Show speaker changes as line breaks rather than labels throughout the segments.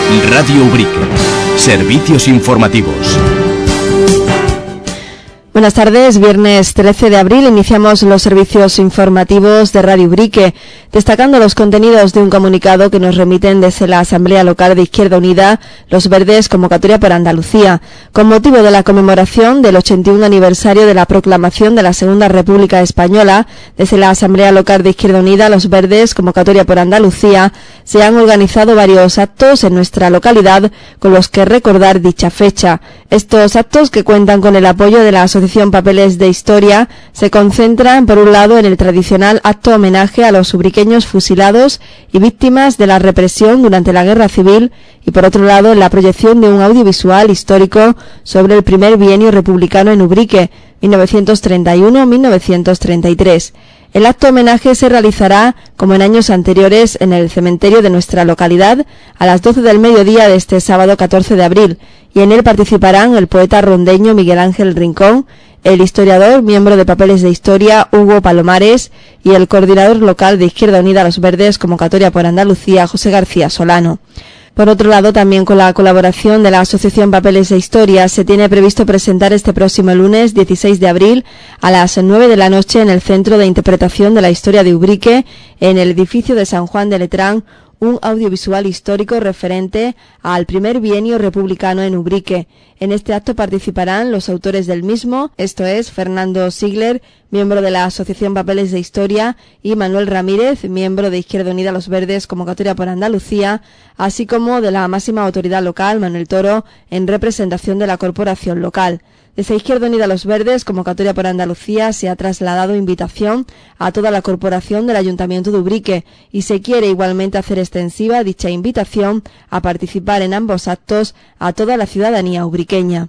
Radio Ubrique. Servicios informativos.
Buenas tardes, viernes 13 de abril iniciamos los servicios informativos de Radio Ubrique, destacando los contenidos de un comunicado que nos remiten desde la Asamblea Local de Izquierda Unida, Los Verdes, convocatoria por Andalucía, con motivo de la conmemoración del 81 aniversario de la proclamación de la Segunda República Española. Desde la Asamblea Local de Izquierda Unida, Los Verdes, convocatoria por Andalucía, se han organizado varios actos en nuestra localidad con los que recordar dicha fecha. Estos actos, que cuentan con el apoyo de la Asociación Papeles de Historia, se concentran, por un lado, en el tradicional acto homenaje a los ubriqueños fusilados y víctimas de la represión durante la Guerra Civil, y por otro lado, en la proyección de un audiovisual histórico sobre el primer bienio republicano en Ubrique, 1931-1933. El acto homenaje se realizará, como en años anteriores, en el cementerio de nuestra localidad a las 12 del mediodía de este sábado 14 de abril, y en él participarán el poeta rondeño Miguel Ángel Rincón, el historiador, miembro de Papeles de Historia, Hugo Palomares, y el coordinador local de Izquierda Unida Los Verdes, convocatoria por Andalucía, José García Solano. Por otro lado, también con la colaboración de la Asociación Papeles de Historia, se tiene previsto presentar este próximo lunes 16 de abril a las 9 de la noche en el Centro de Interpretación de la Historia de Ubrique, en el edificio de San Juan de Letrán, un audiovisual histórico referente al primer bienio republicano en Ubrique. En este acto participarán los autores del mismo, esto es, Fernando Sigler, miembro de la Asociación Papeles de Historia, y Manuel Ramírez, miembro de Izquierda Unida Los Verdes, convocatoria por Andalucía, así como de la máxima autoridad local, Manuel Toro, en representación de la corporación local. Desde Izquierda Unida Los Verdes, convocatoria por Andalucía, se ha trasladado invitación a toda la corporación del Ayuntamiento de Ubrique y se quiere igualmente hacer extensiva dicha invitación a participar en ambos actos a toda la ciudadanía ubriqueña.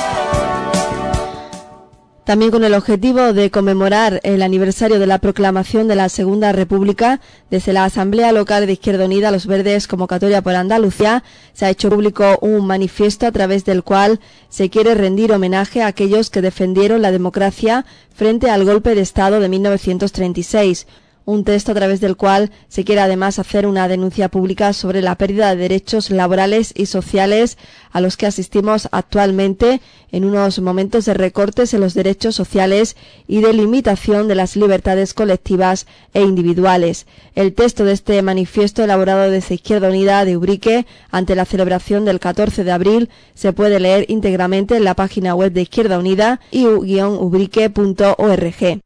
También con el objetivo de conmemorar el aniversario de la proclamación de la Segunda República, desde la Asamblea Local de Izquierda Unida Los Verdes, convocatoria por Andalucía, se ha hecho público un manifiesto a través del cual se quiere rendir homenaje a aquellos que defendieron la democracia frente al golpe de Estado de 1936. Un texto a través del cual se quiere además hacer una denuncia pública sobre la pérdida de derechos laborales y sociales a los que asistimos actualmente en unos momentos de recortes en los derechos sociales y de limitación de las libertades colectivas e individuales. El texto de este manifiesto, elaborado desde Izquierda Unida de Ubrique ante la celebración del 14 de abril, se puede leer íntegramente en la página web de Izquierda Unida, iu-ubrique.org.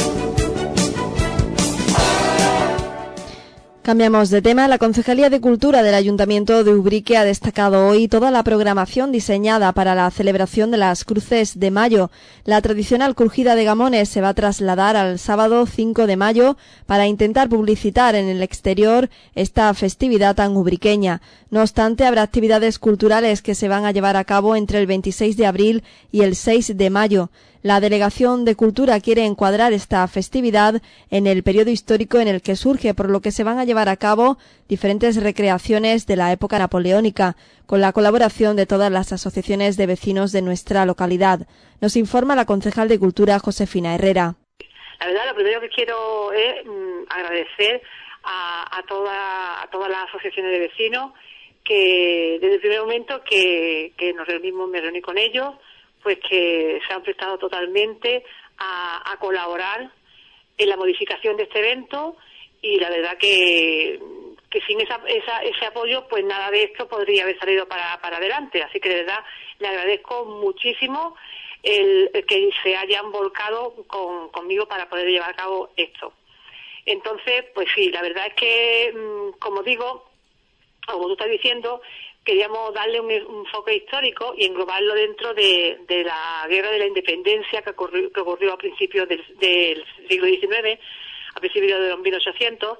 Cambiamos de tema. La Concejalía de Cultura del Ayuntamiento de Ubrique ha destacado hoy toda la programación diseñada para la celebración de las Cruces de Mayo. La tradicional crujida de gamones se va a trasladar al sábado 5 de mayo para intentar publicitar en el exterior esta festividad tan ubriqueña. No obstante, habrá actividades culturales que se van a llevar a cabo entre el 26 de abril y el 6 de mayo. La Delegación de Cultura quiere encuadrar esta festividad en el periodo histórico en el que surge, por lo que se van a llevar a cabo diferentes recreaciones de la época napoleónica, con la colaboración de todas las asociaciones de vecinos de nuestra localidad. Nos informa la concejal de Cultura, Josefina Herrera.
La verdad, lo primero que quiero es agradecer a todas las asociaciones de vecinos que desde el primer momento que me reuní con ellos, pues que se han prestado totalmente a colaborar en la modificación de este evento, y la verdad que sin ese apoyo pues nada de esto podría haber salido para adelante. Así que de verdad le agradezco muchísimo el que se hayan volcado conmigo para poder llevar a cabo esto. Entonces, pues sí, la verdad es que, como digo, como tú estás diciendo, queríamos darle un foco histórico y englobarlo dentro de la Guerra de la Independencia que ocurrió a principios del siglo XIX, a principios de los 1800,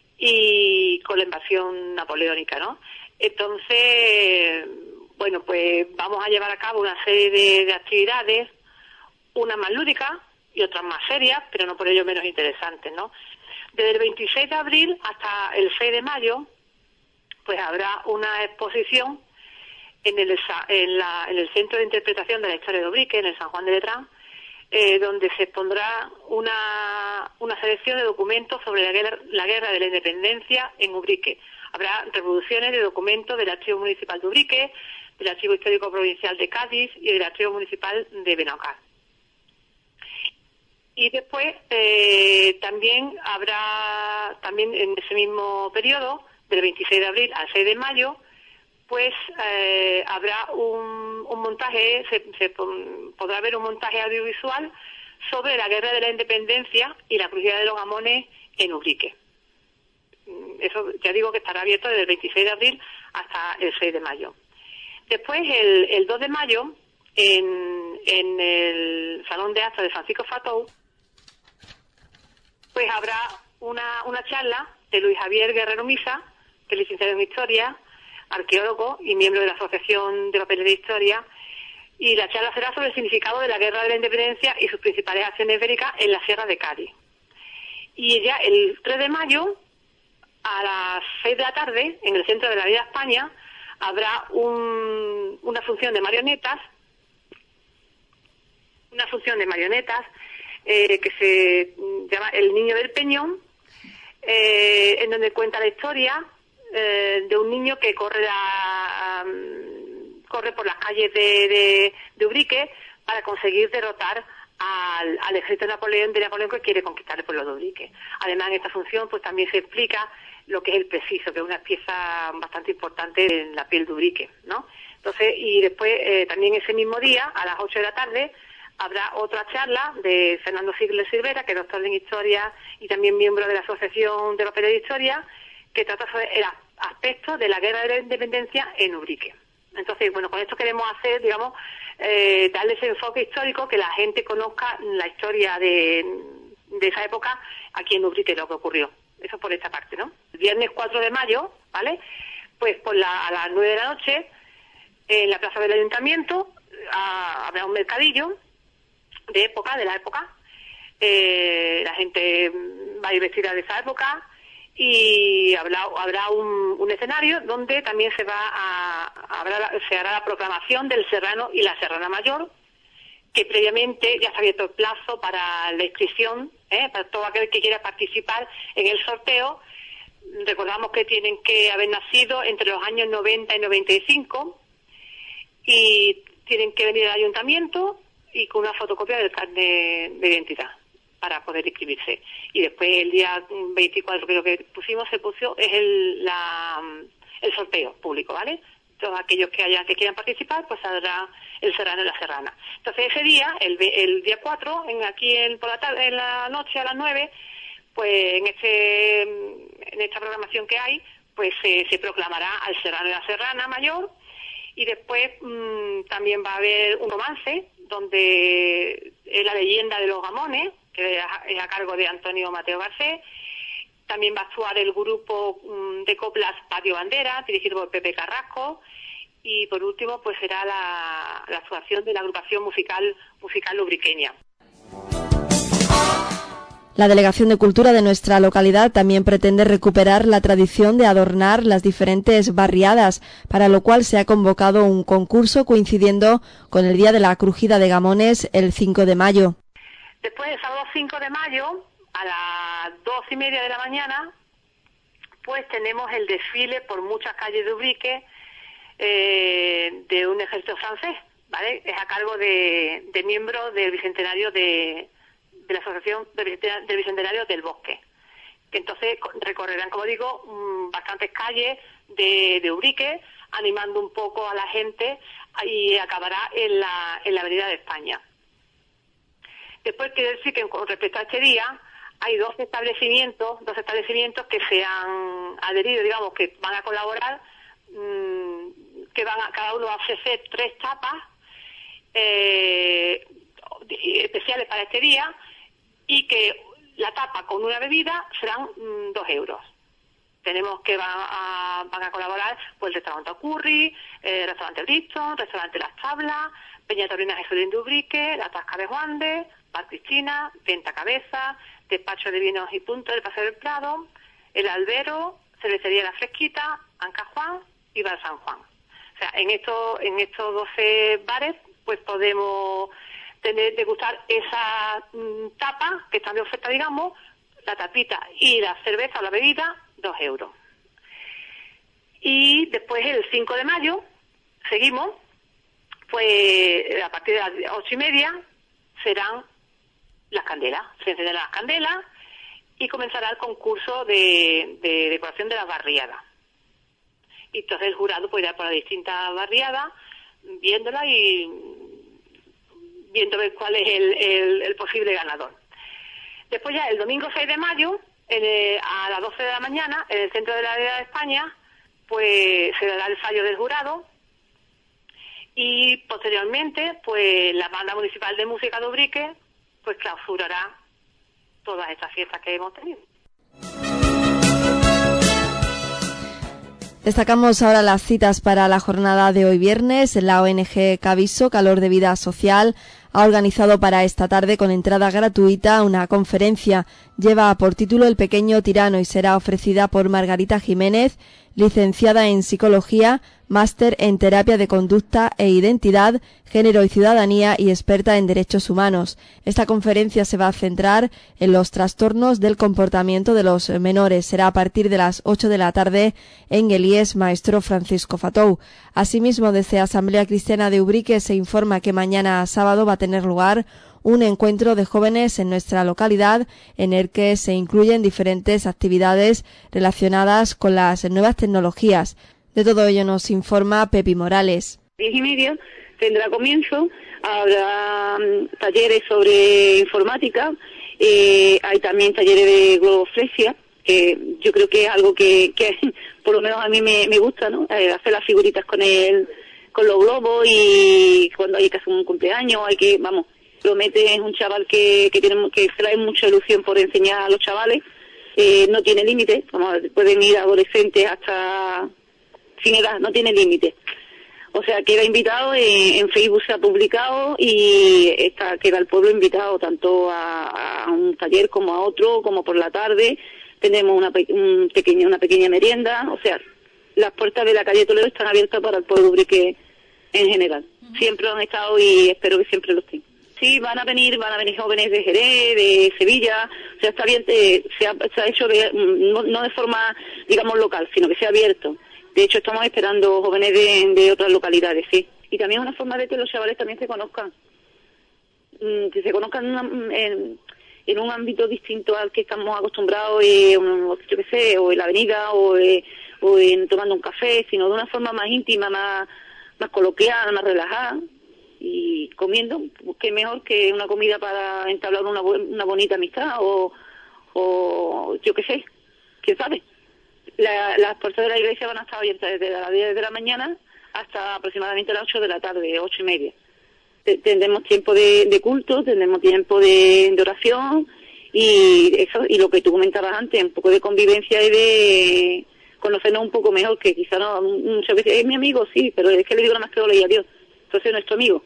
y con la invasión napoleónica, ¿no? Entonces, bueno, pues vamos a llevar a cabo una serie de actividades, unas más lúdicas y otras más serias, pero no por ello menos interesantes, ¿no? Desde el 26 de abril hasta el 6 de mayo, pues habrá una exposición en el Centro de Interpretación de la Historia de Ubrique, en el San Juan de Letrán, donde se expondrá una selección de documentos sobre la guerra de la independencia en Ubrique, Habrá reproducciones de documentos del Archivo Municipal de Ubrique, del Archivo Histórico Provincial de Cádiz y del Archivo Municipal de Benacar. Y después también habrá, también en ese mismo periodo, del 26 de abril al 6 de mayo, pues habrá un montaje, podrá haber un montaje audiovisual sobre la Guerra de la Independencia y la crujida de los Gamones en Ubrique. Eso ya digo que estará abierto desde el 26 de abril hasta el 6 de mayo. Después, el 2 de mayo, en el Salón de Actos de Francisco Fatou, pues habrá una charla de Luis Javier Guerrero Misa, que es licenciado en Historia, arqueólogo y miembro de la Asociación de Papeles de Historia, y la charla será sobre el significado de la Guerra de la Independencia y sus principales acciones bélicas en la Sierra de Cádiz. Y ya el 3 de mayo, a las 6 de la tarde, en el centro de la Avenida España, habrá una función de marionetas, que se llama El Niño del Peñón, en donde cuenta la historia de un niño que corre por las calles de Ubrique para conseguir derrotar al ejército de Napoleón que quiere conquistar el pueblo de Ubrique. Además, en esta función pues también se explica lo que es el preciso, que es una pieza bastante importante en la piel de Ubrique, ¿no? Entonces, y después también ese mismo día, a las 8 de la tarde, habrá otra charla de Fernando Sigler Silvera, que es doctor en Historia y también miembro de la Asociación de Papeles de Historia, que trata sobre el aspecto de la Guerra de la Independencia en Ubrique. Entonces, bueno, con esto queremos hacer, digamos, darle ese enfoque histórico, que la gente conozca la historia de esa época aquí en Ubrique, lo que ocurrió. Eso por esta parte, ¿no? El viernes 4 de mayo, ¿vale? Pues a las 9 de la noche, en la plaza del Ayuntamiento, habrá un mercadillo de la época. La gente va a ir vestida de esa época y habrá un escenario donde también se hará la proclamación del Serrano y la Serrana Mayor, que previamente ya se ha abierto el plazo para la inscripción, para todo aquel que quiera participar en el sorteo. Recordamos que tienen que haber nacido entre los años 90 y 95 y tienen que venir al ayuntamiento y con una fotocopia del carnet de identidad para poder inscribirse. Y después el día 24, creo que se puso es el sorteo público, ¿vale? Todos aquellos que quieran participar, pues saldrá el Serrano y la Serrana. Entonces ese día, el día 4, por la tarde, en la noche a las 9, pues en esta programación que hay, pues se proclamará al Serrano y la Serrana Mayor. Y después también va a haber un romance donde es la leyenda de los Gamones, que es a cargo de Antonio Mateo Garcés. También va a actuar el grupo de coplas Patio Bandera, dirigido por Pepe Carrasco. Y por último, pues será la actuación de la agrupación musical ubriqueña.
La Delegación de Cultura de nuestra localidad también pretende recuperar la tradición de adornar las diferentes barriadas, para lo cual se ha convocado un concurso coincidiendo con el Día de la Crujida de Gamones, el 5 de mayo.
Después, el sábado 5 de mayo, a las 2:30 de la mañana, pues tenemos el desfile por muchas calles de Ubrique de un ejército francés, ¿vale? Es a cargo de miembros del Bicentenario de la Asociación del Bicentenario del Bosque, que entonces recorrerán, como digo, bastantes calles de Ubrique, animando un poco a la gente, y acabará en la Avenida de España. Después quiero decir que con respecto a este día hay dos establecimientos que se han adherido, digamos, que van a colaborar, que cada uno a ofrecer 3 tapas especiales para este día, y que la tapa con una bebida serán 2 euros. Tenemos que van a colaborar pues el restaurante Ocurri, el restaurante Bristol, restaurante Las Tablas, Peña Taurina Jesulín de Ubrique, la Tasca de Juan de, Bar Cristina, Venta Cabeza, Despacho de Vinos y Punto del Paseo del Prado, El Albero, Cervecería La Fresquita, Anca Juan y Bar San Juan. O sea, en estos 12 bares pues podemos degustar esa tapa que están de oferta, digamos, la tapita y la cerveza o la bebida, 2 euros. Y después el 5 de mayo seguimos, pues a partir de las 8:30 serán las candelas, se encenderán las candelas y comenzará el concurso de decoración de las barriadas. Y entonces el jurado pues irá por las distintas barriadas viéndola y viendo ver cuál es el posible ganador. Después ya el domingo 6 de mayo, a las 12 de la mañana, en el centro de la Avenida de España, pues se dará el fallo del jurado y posteriormente pues la Banda Municipal de Música de Ubrique pues clausurará todas estas fiestas que hemos tenido.
Destacamos ahora las citas para la jornada de hoy viernes. La ONG Caviso, Calor de Vida Social, ha organizado para esta tarde con entrada gratuita una conferencia. Lleva por título El pequeño tirano y será ofrecida por Margarita Jiménez, licenciada en Psicología, máster en Terapia de Conducta e Identidad, Género y Ciudadanía y experta en Derechos Humanos. Esta conferencia se va a centrar en los trastornos del comportamiento de los menores. Será a partir de las 8 de la tarde en el IES Maestro Francisco Fatou. Asimismo, desde Asamblea Cristiana de Ubrique se informa que mañana sábado va a tener lugar un encuentro de jóvenes en nuestra localidad en el que se incluyen diferentes actividades relacionadas con las nuevas tecnologías. De todo ello nos informa Pepi Morales.
10:30 tendrá comienzo, habrá talleres sobre informática, hay también talleres de globoflexia, que yo creo que es algo que por lo menos a mí me gusta, ¿no? Hacer las figuritas con los globos, y cuando hay que hacer un cumpleaños Promete es un chaval que trae mucha ilusión por enseñar a los chavales, no tiene límite, pueden ir adolescentes hasta sin edad, no tiene límite. O sea, queda invitado, en Facebook se ha publicado y queda el pueblo invitado tanto a un taller como a otro, como por la tarde. Tenemos una pequeña merienda, o sea, las puertas de la calle Toledo están abiertas para el pueblo de Ubrique en general. Siempre lo han estado y espero que siempre lo estén. Sí, van a venir jóvenes de Jerez, de Sevilla, o sea, está bien, se ha hecho no de forma, digamos, local, sino que se ha abierto. De hecho, estamos esperando jóvenes de otras localidades, sí. Y también es una forma de que los chavales también se conozcan. Que se conozcan en un ámbito distinto al que estamos acostumbrados, yo qué sé, o en la avenida, o tomando un café, sino de una forma más íntima, más coloquial, más relajada. Y comiendo, qué mejor que una comida para entablar una bonita amistad, o yo qué sé, quién sabe. Las puertas de la iglesia van a estar abiertas desde las 10 de la mañana hasta aproximadamente las 8 de la tarde, 8:30. Tendremos tiempo de culto, tendremos tiempo de oración, y eso, y lo que tú comentabas antes, un poco de convivencia y de conocernos un poco mejor, que quizá no, muchas veces es mi amigo, sí, pero es que le digo nada más que hola y adiós. Entonces es nuestro amigo.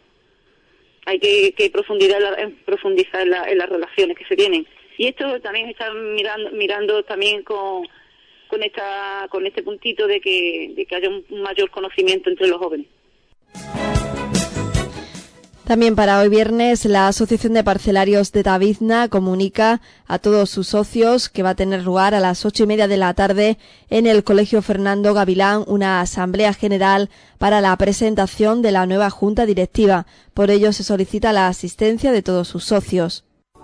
Hay que profundizar en las relaciones que se tienen. Y esto también está mirando también con este puntito de que haya un mayor conocimiento entre los jóvenes.
También para hoy viernes, la Asociación de Parcelarios de Tavizna comunica a todos sus socios que va a tener lugar a las 8:30 de la tarde en el Colegio Fernando Gavilán una asamblea general para la presentación de la nueva junta directiva. Por ello se solicita la asistencia de todos sus socios.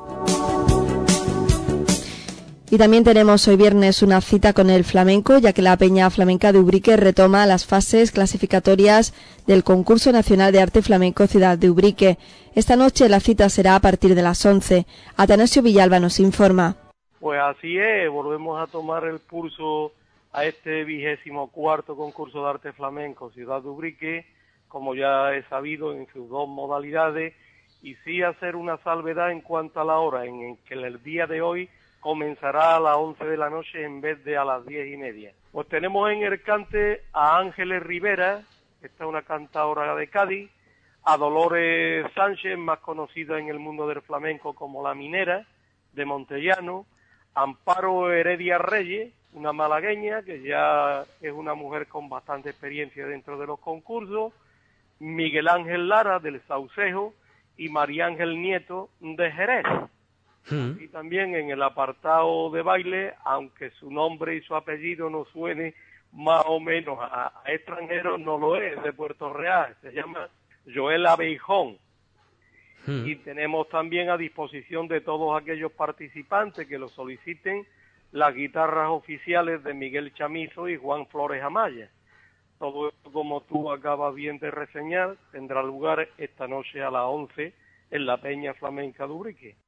Y también tenemos hoy viernes una cita con el flamenco, ya que la Peña Flamenca de Ubrique retoma las fases clasificatorias del Concurso Nacional de Arte Flamenco Ciudad de Ubrique. Esta noche la cita será a partir de las 11. Atanasio Villalba nos informa.
Pues así es, volvemos a tomar el pulso a este 24º Concurso de Arte Flamenco Ciudad de Ubrique, como ya he sabido, en sus dos modalidades, y sí hacer una salvedad en cuanto a la hora, en que el día de hoy comenzará a las 11 de la noche en vez de a las 10:30. Pues tenemos en el cante a Ángeles Rivera, esta es una cantadora de Cádiz, a Dolores Sánchez, más conocida en el mundo del flamenco como La Minera, de Montellano, Amparo Heredia Reyes, una malagueña que ya es una mujer con bastante experiencia dentro de los concursos, Miguel Ángel Lara del Saucejo y María Ángel Nieto de Jerez. Y también en el apartado de baile, aunque su nombre y su apellido no suene más o menos a extranjeros, no lo es, de Puerto Real, se llama Joel Abeijón. Y tenemos también a disposición de todos aquellos participantes que lo soliciten las guitarras oficiales de Miguel Chamizo y Juan Flores Amaya. Todo esto, como tú acabas bien de reseñar, tendrá lugar esta noche a las 11 en la Peña Flamenca de Ubrique.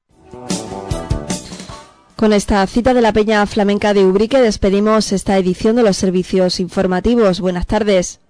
Con esta cita de la Peña Flamenca de Ubrique despedimos esta edición de los servicios informativos. Buenas tardes.